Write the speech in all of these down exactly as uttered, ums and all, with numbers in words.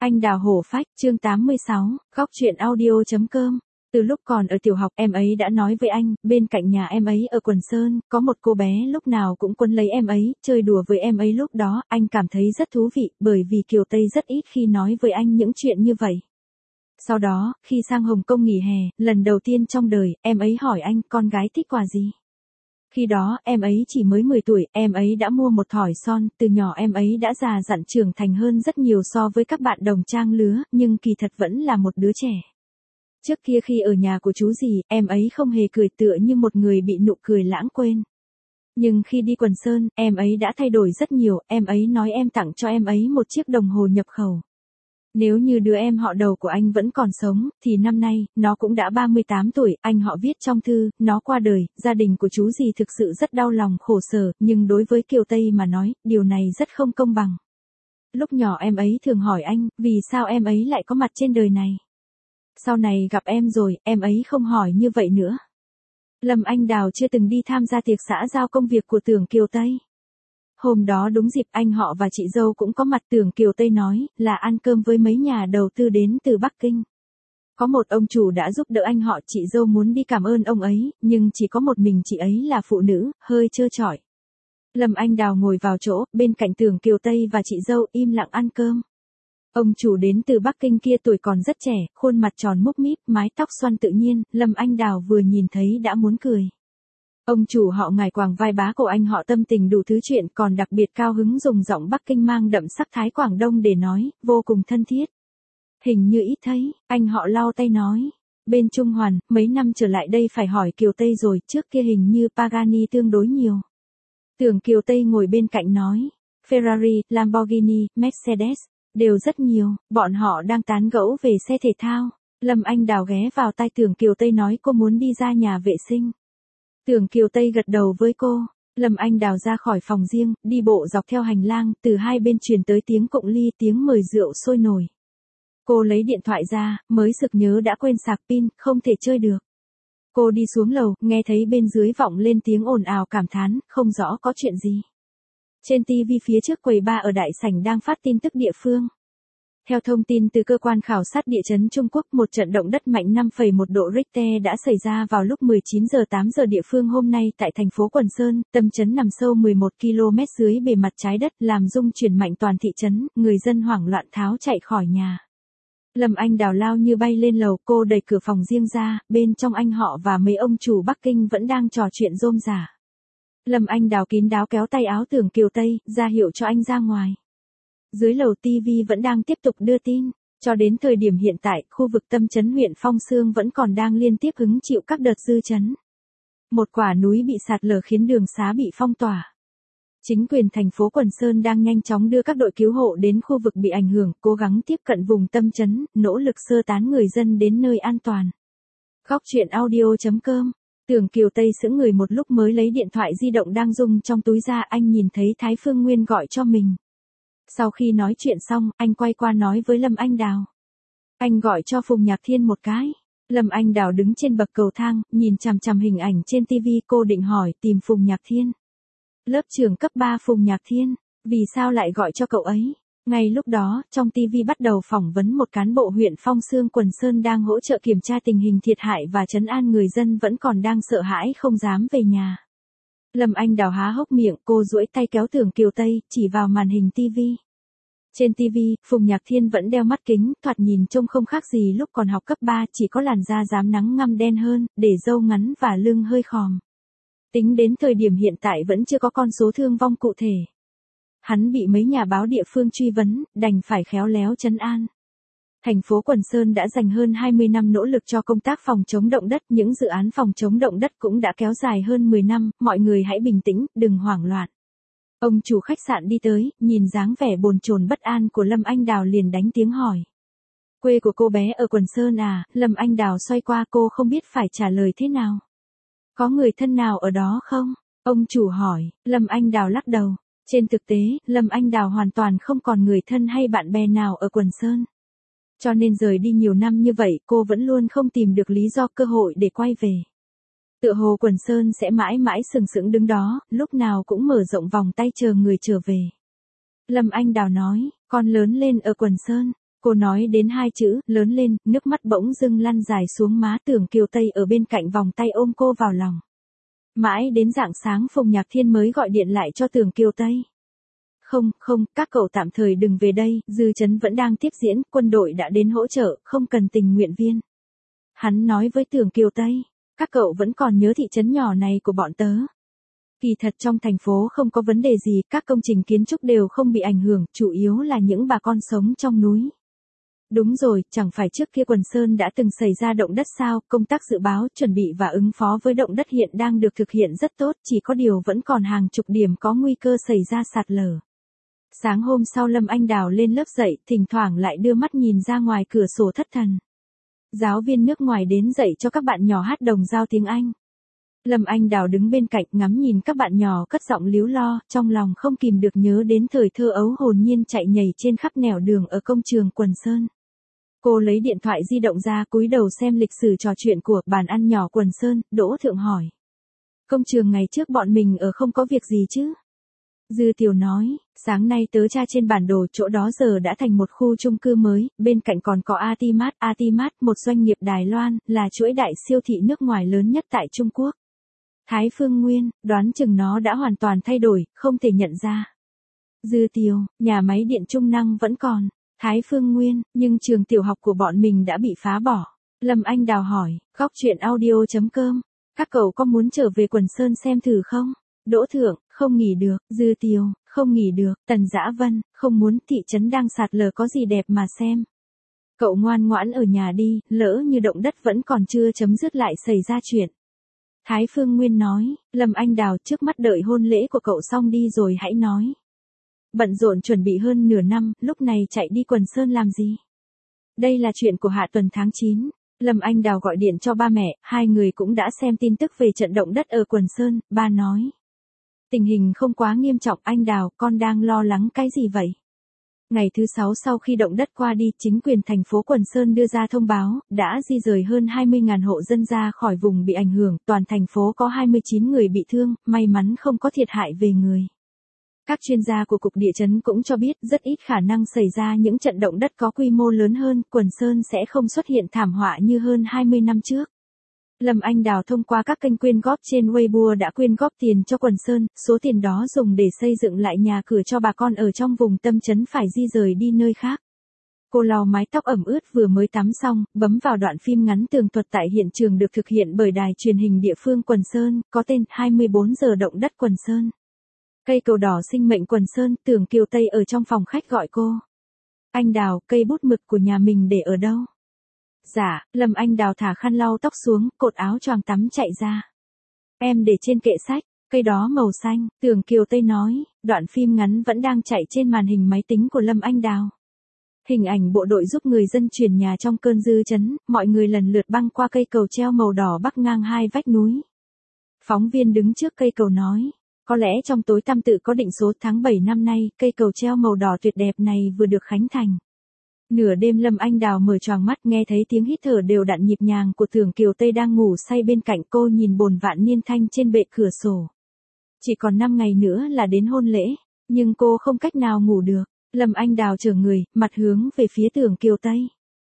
Anh đào hổ phách, chương tám mươi sáu, góc chuyện audio.com. Từ lúc còn ở tiểu học em ấy đã nói với anh, bên cạnh nhà em ấy ở Quần Sơn, có một cô bé lúc nào cũng quấn lấy em ấy, chơi đùa với em ấy lúc đó, anh cảm thấy rất thú vị, bởi vì Kiều Tây rất ít khi nói với anh những chuyện như vậy. Sau đó, khi sang Hồng Kông nghỉ hè, lần đầu tiên trong đời, em ấy hỏi anh, con gái thích quà gì? Khi đó, em ấy chỉ mới mười tuổi, em ấy đã mua một thỏi son, từ nhỏ em ấy đã già dặn trưởng thành hơn rất nhiều so với các bạn đồng trang lứa, nhưng kỳ thật vẫn là một đứa trẻ. Trước kia khi ở nhà của chú dì, em ấy không hề cười tựa như một người bị nụ cười lãng quên. Nhưng khi đi Quần Sơn, em ấy đã thay đổi rất nhiều, em ấy nói em tặng cho em ấy một chiếc đồng hồ nhập khẩu. Nếu như đứa em họ đầu của anh vẫn còn sống, thì năm nay, nó cũng đã ba mươi tám tuổi, anh họ viết trong thư, nó qua đời, gia đình của chú dì thực sự rất đau lòng khổ sở, nhưng đối với Kiều Tây mà nói, điều này rất không công bằng. Lúc nhỏ em ấy thường hỏi anh, vì sao em ấy lại có mặt trên đời này? Sau này gặp em rồi, em ấy không hỏi như vậy nữa. Lâm Anh Đào chưa từng đi tham gia tiệc xã giao công việc của Tưởng Kiều Tây. Hôm đó đúng dịp anh họ và chị dâu cũng có mặt. Tưởng Kiều Tây nói là ăn cơm với mấy nhà đầu tư đến từ Bắc Kinh. Có một ông chủ đã giúp đỡ anh họ, chị dâu muốn đi cảm ơn ông ấy, nhưng chỉ có một mình chị ấy là phụ nữ, hơi trơ trọi. Lâm Anh Đào ngồi vào chỗ, bên cạnh Tưởng Kiều Tây và chị dâu im lặng ăn cơm. Ông chủ đến từ Bắc Kinh kia tuổi còn rất trẻ, khuôn mặt tròn múc míp, mái tóc xoăn tự nhiên, Lâm Anh Đào vừa nhìn thấy đã muốn cười. Ông chủ họ ngài quàng vai bá của anh họ tâm tình đủ thứ chuyện, còn đặc biệt cao hứng dùng giọng Bắc Kinh mang đậm sắc thái Quảng Đông để nói, vô cùng thân thiết. Hình như ít thấy, anh họ lau tay nói. Bên Trung Hoàn, mấy năm trở lại đây phải hỏi Kiều Tây rồi, trước kia hình như Pagani tương đối nhiều. Tưởng Kiều Tây ngồi bên cạnh nói, Ferrari, Lamborghini, Mercedes, đều rất nhiều, bọn họ đang tán gẫu về xe thể thao. Lâm Anh Đào ghé vào tai Tưởng Kiều Tây nói cô muốn đi ra nhà vệ sinh. Tưởng Kiều Tây gật đầu với cô. Lâm Anh Đào ra khỏi phòng riêng, đi bộ dọc theo hành lang, từ hai bên truyền tới tiếng cụng ly, tiếng mời rượu sôi nổi. Cô lấy điện thoại ra, mới sực nhớ đã quên sạc pin, không thể chơi được. Cô đi xuống lầu, nghe thấy bên dưới vọng lên tiếng ồn ào cảm thán, không rõ có chuyện gì. Trên ti vi phía trước quầy bar ở đại sảnh đang phát tin tức địa phương. Theo thông tin từ cơ quan khảo sát địa chấn Trung Quốc, một trận động đất mạnh năm phẩy một độ Richter đã xảy ra vào lúc mười chín giờ tám giờ địa phương hôm nay tại thành phố Quần Sơn, tâm chấn nằm sâu mười một ki lô mét dưới bề mặt trái đất, làm rung chuyển mạnh toàn thị trấn, người dân hoảng loạn tháo chạy khỏi nhà. Lâm Anh Đào lao như bay lên lầu, cô đẩy cửa phòng riêng ra, bên trong anh họ và mấy ông chủ Bắc Kinh vẫn đang trò chuyện rôm rả. Lâm Anh Đào kín đáo kéo tay áo Tưởng Kiều Tây, ra hiệu cho anh ra ngoài. Dưới lầu ti vi vẫn đang tiếp tục đưa tin, cho đến thời điểm hiện tại, khu vực tâm chấn huyện Phong Xương vẫn còn đang liên tiếp hứng chịu các đợt dư chấn. Một quả núi bị sạt lở khiến đường xá bị phong tỏa. Chính quyền thành phố Quần Sơn đang nhanh chóng đưa các đội cứu hộ đến khu vực bị ảnh hưởng, cố gắng tiếp cận vùng tâm chấn, nỗ lực sơ tán người dân đến nơi an toàn. Góc chuyện audio.com. Tưởng Kiều Tây sững người một lúc mới lấy điện thoại di động đang rung trong túi ra, anh nhìn thấy Thái Phương Nguyên gọi cho mình. Sau khi nói chuyện xong, anh quay qua nói với Lâm Anh Đào. Anh gọi cho Phùng Nhạc Thiên một cái. Lâm Anh Đào đứng trên bậc cầu thang, nhìn chằm chằm hình ảnh trên ti vi, cô định hỏi tìm Phùng Nhạc Thiên. Lớp trưởng cấp ba Phùng Nhạc Thiên, vì sao lại gọi cho cậu ấy? Ngay lúc đó, trong ti vi bắt đầu phỏng vấn một cán bộ huyện Phong Xương Quần Sơn đang hỗ trợ kiểm tra tình hình thiệt hại và trấn an người dân vẫn còn đang sợ hãi không dám về nhà. Lâm Anh Đào há hốc miệng, cô duỗi tay kéo Tưởng Kiều Tây, chỉ vào màn hình ti vi. Trên ti vi, Phùng Nhạc Thiên vẫn đeo mắt kính, thoạt nhìn trông không khác gì lúc còn học cấp ba, chỉ có làn da rám nắng ngăm đen hơn, để râu ngắn và lưng hơi khòm. Tính đến thời điểm hiện tại vẫn chưa có con số thương vong cụ thể. Hắn bị mấy nhà báo địa phương truy vấn, đành phải khéo léo trấn an. Thành phố Quần Sơn đã dành hơn hai mươi năm nỗ lực cho công tác phòng chống động đất, những dự án phòng chống động đất cũng đã kéo dài hơn mười năm, mọi người hãy bình tĩnh, đừng hoảng loạn. Ông chủ khách sạn đi tới, nhìn dáng vẻ bồn chồn bất an của Lâm Anh Đào liền đánh tiếng hỏi. Quê của cô bé ở Quần Sơn à? Lâm Anh Đào xoay qua, cô không biết phải trả lời thế nào. Có người thân nào ở đó không? Ông chủ hỏi. Lâm Anh Đào lắc đầu. Trên thực tế, Lâm Anh Đào hoàn toàn không còn người thân hay bạn bè nào ở Quần Sơn. Cho nên rời đi nhiều năm như vậy, cô vẫn luôn không tìm được lý do cơ hội để quay về. Tựa hồ Quần Sơn sẽ mãi mãi sừng sững đứng đó, lúc nào cũng mở rộng vòng tay chờ người trở về. Lâm Anh Đào nói, con lớn lên ở Quần Sơn. Cô nói đến hai chữ, lớn lên, nước mắt bỗng dưng lăn dài xuống má. Tưởng Kiều Tây ở bên cạnh vòng tay ôm cô vào lòng. Mãi đến rạng sáng Phùng Nhạc Thiên mới gọi điện lại cho Tưởng Kiều Tây. Không, không, các cậu tạm thời đừng về đây, dư chấn vẫn đang tiếp diễn, quân đội đã đến hỗ trợ, không cần tình nguyện viên. Hắn nói với Tưởng Kiều Tây, các cậu vẫn còn nhớ thị trấn nhỏ này của bọn tớ. Kỳ thật trong thành phố không có vấn đề gì, các công trình kiến trúc đều không bị ảnh hưởng, chủ yếu là những bà con sống trong núi. Đúng rồi, chẳng phải trước kia Quần Sơn đã từng xảy ra động đất sao, công tác dự báo, chuẩn bị và ứng phó với động đất hiện đang được thực hiện rất tốt, chỉ có điều vẫn còn hàng chục điểm có nguy cơ xảy ra sạt lở. Sáng hôm sau Lâm Anh Đào lên lớp dạy, thỉnh thoảng lại đưa mắt nhìn ra ngoài cửa sổ thất thần. Giáo viên nước ngoài đến dạy cho các bạn nhỏ hát đồng dao tiếng Anh. Lâm Anh Đào đứng bên cạnh ngắm nhìn các bạn nhỏ cất giọng líu lo, trong lòng không kìm được nhớ đến thời thơ ấu hồn nhiên chạy nhảy trên khắp nẻo đường ở công trường Quần Sơn. Cô lấy điện thoại di động ra cúi đầu xem lịch sử trò chuyện của bàn ăn nhỏ Quần Sơn, Đỗ Thượng hỏi. Công trường ngày trước bọn mình ở không có việc gì chứ? Dư Tiểu nói, sáng nay tớ tra trên bản đồ chỗ đó giờ đã thành một khu chung cư mới, bên cạnh còn có Atimat. Atimat, một doanh nghiệp Đài Loan, là chuỗi đại siêu thị nước ngoài lớn nhất tại Trung Quốc. Thái Phương Nguyên, đoán chừng nó đã hoàn toàn thay đổi, không thể nhận ra. Dư Tiểu, nhà máy điện trung năng vẫn còn. Thái Phương Nguyên, nhưng trường tiểu học của bọn mình đã bị phá bỏ. Lâm Anh Đào hỏi, góc chuyện audio chấm com, các cậu có muốn trở về Quần Sơn xem thử không? Đỗ Thượng, không nghỉ được. Dư Tiêu, không nghỉ được. Tần Dã Vân, không muốn, thị trấn đang sạt lở có gì đẹp mà xem. Cậu ngoan ngoãn ở nhà đi, lỡ như động đất vẫn còn chưa chấm dứt lại xảy ra chuyện. Thái Phương Nguyên nói, Lâm Anh Đào, trước mắt đợi hôn lễ của cậu xong đi rồi hãy nói. Bận rộn chuẩn bị hơn nửa năm, lúc này chạy đi Quần Sơn làm gì? Đây là chuyện của hạ tuần tháng chín. Lâm Anh Đào gọi điện cho ba mẹ, hai người cũng đã xem tin tức về trận động đất ở Quần Sơn, ba nói. Tình hình không quá nghiêm trọng, anh Đào, con đang lo lắng cái gì vậy? Ngày thứ sáu sau khi động đất qua đi, chính quyền thành phố Quần Sơn đưa ra thông báo, đã di rời hơn hai mươi nghìn hộ dân ra khỏi vùng bị ảnh hưởng, toàn thành phố có hai mươi chín người bị thương, may mắn không có thiệt hại về người. Các chuyên gia của Cục Địa chấn cũng cho biết rất ít khả năng xảy ra những trận động đất có quy mô lớn hơn, Quần Sơn sẽ không xuất hiện thảm họa như hơn hai mươi năm trước. Lâm Anh Đào thông qua các kênh quyên góp trên Weibo đã quyên góp tiền cho Quần Sơn, số tiền đó dùng để xây dựng lại nhà cửa cho bà con ở trong vùng tâm trấn phải di rời đi nơi khác. Cô lau mái tóc ẩm ướt vừa mới tắm xong, bấm vào đoạn phim ngắn tường thuật tại hiện trường được thực hiện bởi đài truyền hình địa phương Quần Sơn, có tên hai mươi bốn giờ động đất Quần Sơn. Cây cầu đỏ sinh mệnh Quần Sơn, Tưởng Kiều Tây ở trong phòng khách gọi cô. Anh Đào, cây bút mực của nhà mình để ở đâu? Dạ, Lâm Anh Đào thả khăn lau tóc xuống, cột áo choàng tắm chạy ra. Em để trên kệ sách, cây đó màu xanh, Tưởng Kiều Tây nói, đoạn phim ngắn vẫn đang chạy trên màn hình máy tính của Lâm Anh Đào. Hình ảnh bộ đội giúp người dân chuyển nhà trong cơn dư chấn, mọi người lần lượt băng qua cây cầu treo màu đỏ bắc ngang hai vách núi. Phóng viên đứng trước cây cầu nói, có lẽ trong tối tăm tự có định số tháng bảy năm nay, cây cầu treo màu đỏ tuyệt đẹp này vừa được khánh thành. Nửa đêm Lâm Anh Đào mở choàng mắt nghe thấy tiếng hít thở đều đặn nhịp nhàng của Tưởng Kiều Tây đang ngủ say bên cạnh cô, nhìn bồn vạn niên thanh trên bệ cửa sổ. Chỉ còn năm ngày nữa là đến hôn lễ, nhưng cô không cách nào ngủ được. Lâm Anh Đào trở người, mặt hướng về phía Tưởng Kiều Tây.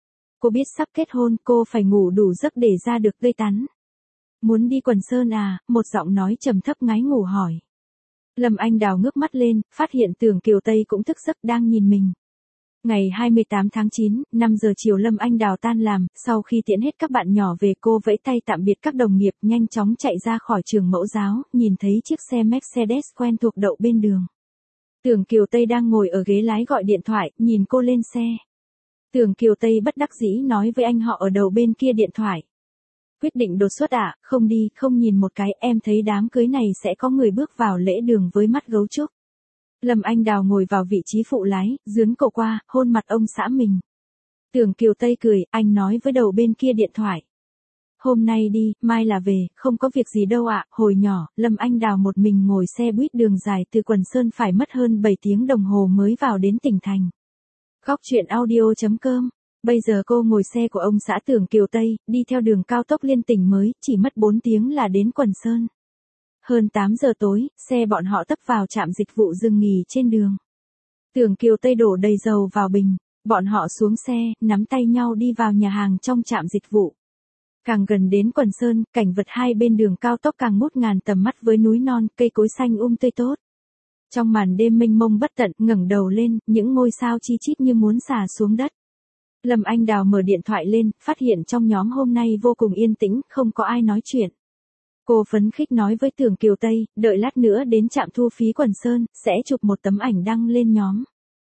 Cô biết sắp kết hôn, cô phải ngủ đủ giấc để ra được tươi tắn. Muốn đi Quần Sơn à? Một giọng nói trầm thấp ngái ngủ hỏi. Lâm Anh Đào ngước mắt lên, phát hiện Tưởng Kiều Tây cũng thức giấc đang nhìn mình. Ngày hai mươi tám tháng chín, năm giờ chiều Lâm Anh Đào tan làm, sau khi tiễn hết các bạn nhỏ về cô vẫy tay tạm biệt các đồng nghiệp, nhanh chóng chạy ra khỏi trường mẫu giáo, nhìn thấy chiếc xe Mercedes quen thuộc đậu bên đường. Tưởng Kiều Tây đang ngồi ở ghế lái gọi điện thoại, nhìn cô lên xe. Tưởng Kiều Tây bất đắc dĩ nói với anh họ ở đầu bên kia điện thoại. Quyết định đột xuất à, không đi, không nhìn một cái, em thấy đám cưới này sẽ có người bước vào lễ đường với mắt gấu trúc. Lâm Anh Đào ngồi vào vị trí phụ lái, dướn cổ qua, hôn mặt ông xã mình. Tưởng Kiều Tây cười, anh nói với đầu bên kia điện thoại. Hôm nay đi, mai là về, không có việc gì đâu ạ. Hồi nhỏ, Lâm Anh Đào một mình ngồi xe buýt đường dài từ Quần Sơn phải mất hơn bảy tiếng đồng hồ mới vào đến tỉnh thành. Góc chuyện audio chấm com. Bây giờ cô ngồi xe của ông xã Tưởng Kiều Tây, đi theo đường cao tốc liên tỉnh mới, chỉ mất bốn tiếng là đến Quần Sơn. Hơn tám giờ tối, xe bọn họ tấp vào trạm dịch vụ dừng nghỉ trên đường. Tưởng Kiều Tây đổ đầy dầu vào bình. Bọn họ xuống xe, nắm tay nhau đi vào nhà hàng trong trạm dịch vụ. Càng gần đến Quần Sơn, cảnh vật hai bên đường cao tốc càng ngút ngàn tầm mắt với núi non, cây cối xanh um tươi tốt. Trong màn đêm mênh mông bất tận, ngẩng đầu lên, những ngôi sao chi chít như muốn xả xuống đất. Lâm Anh Đào mở điện thoại lên, phát hiện trong nhóm hôm nay vô cùng yên tĩnh, không có ai nói chuyện. Cô phấn khích nói với Tưởng Kiều Tây, đợi lát nữa đến trạm thu phí Quần Sơn, sẽ chụp một tấm ảnh đăng lên nhóm.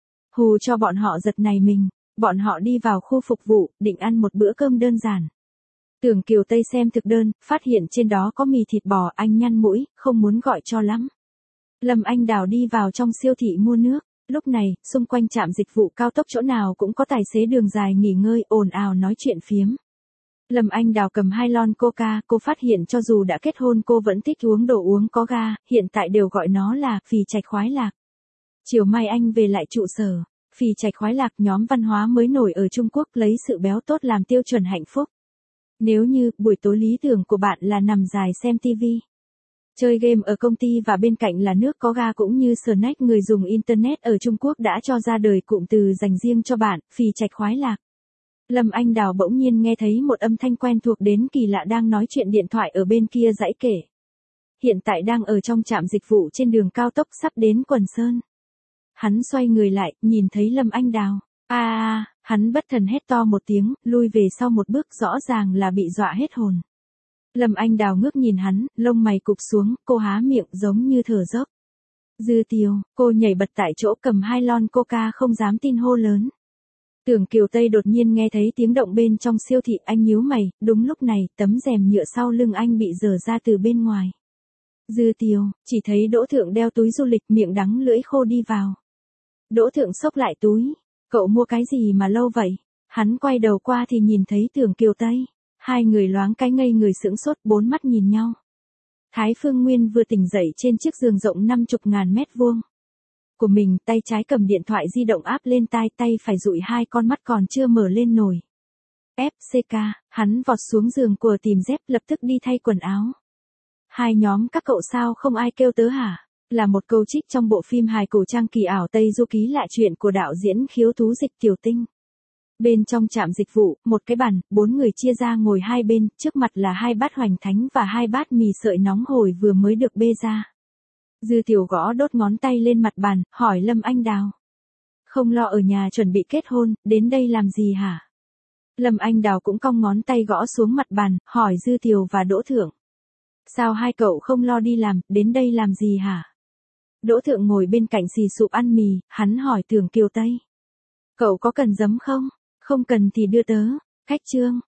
Hù cho bọn họ giật nảy mình, bọn họ đi vào khu phục vụ, định ăn một bữa cơm đơn giản. Tưởng Kiều Tây xem thực đơn, phát hiện trên đó có mì thịt bò, anh nhăn mũi, không muốn gọi cho lắm. Lâm Anh Đào đi vào trong siêu thị mua nước. Lúc này, xung quanh trạm dịch vụ cao tốc chỗ nào cũng có tài xế đường dài nghỉ ngơi, ồn ào nói chuyện phiếm. Lâm Anh Đào cầm hai lon coca, cô phát hiện cho dù đã kết hôn cô vẫn thích uống đồ uống có ga, hiện tại đều gọi nó là phì trạch khoái lạc. Chiều mai anh về lại trụ sở, phì trạch khoái lạc nhóm văn hóa mới nổi ở Trung Quốc lấy sự béo tốt làm tiêu chuẩn hạnh phúc. Nếu như buổi tối lý tưởng của bạn là nằm dài xem tivi, chơi game ở công ty và bên cạnh là nước có ga cũng như snack, người dùng Internet ở Trung Quốc đã cho ra đời cụm từ dành riêng cho bạn, phì trạch khoái lạc. Lâm Anh Đào bỗng nhiên nghe thấy một âm thanh quen thuộc đến kỳ lạ đang nói chuyện điện thoại ở bên kia dãy kể. Hiện tại đang ở trong trạm dịch vụ trên đường cao tốc sắp đến Quần Sơn. Hắn xoay người lại, nhìn thấy Lâm Anh Đào. A a, hắn bất thần hét to một tiếng, lui về sau một bước, rõ ràng là bị dọa hết hồn. Lâm Anh Đào ngước nhìn hắn, lông mày cụp xuống, cô há miệng giống như thở dốc. Dư Tiêu, cô nhảy bật tại chỗ cầm hai lon coca không dám tin hô lớn. Tưởng Kiều Tây đột nhiên nghe thấy tiếng động bên trong siêu thị, anh nhíu mày, đúng lúc này, tấm rèm nhựa sau lưng anh bị dở ra từ bên ngoài. Dư Tiêu, chỉ thấy Đỗ Thượng đeo túi du lịch, miệng đắng lưỡi khô đi vào. Đỗ Thượng xốc lại túi, cậu mua cái gì mà lâu vậy? Hắn quay đầu qua thì nhìn thấy Tưởng Kiều Tây. Hai người loáng cái ngây người sững sốt, bốn mắt nhìn nhau. Thái Phương Nguyên vừa tỉnh dậy trên chiếc giường rộng năm chục ngàn mét vuông của mình, tay trái cầm điện thoại di động áp lên tai, tay phải dụi hai con mắt còn chưa mở lên nổi. ép xê ca, hắn vọt xuống giường của tìm dép, lập tức đi thay quần áo. Hai nhóm các cậu sao không ai kêu tớ hả? Là một câu trích trong bộ phim hài cổ trang kỳ ảo Tây Du Ký Lạ Chuyện của đạo diễn khiếu thú Dịch Tiểu Tinh. Bên trong trạm dịch vụ, một cái bàn, bốn người chia ra ngồi hai bên, trước mặt là hai bát hoành thánh và hai bát mì sợi nóng hổi vừa mới được bê ra. Dư Tiểu gõ đốt ngón tay lên mặt bàn, hỏi Lâm Anh Đào. Không lo ở nhà chuẩn bị kết hôn, đến đây làm gì hả? Lâm Anh Đào cũng cong ngón tay gõ xuống mặt bàn, hỏi Dư Tiểu và Đỗ Thượng. Sao hai cậu không lo đi làm, đến đây làm gì hả? Đỗ Thượng ngồi bên cạnh xì sụp ăn mì, hắn hỏi Tưởng Kiều Tây. Cậu có cần giấm không? Không cần thì đưa tớ. Cách chương.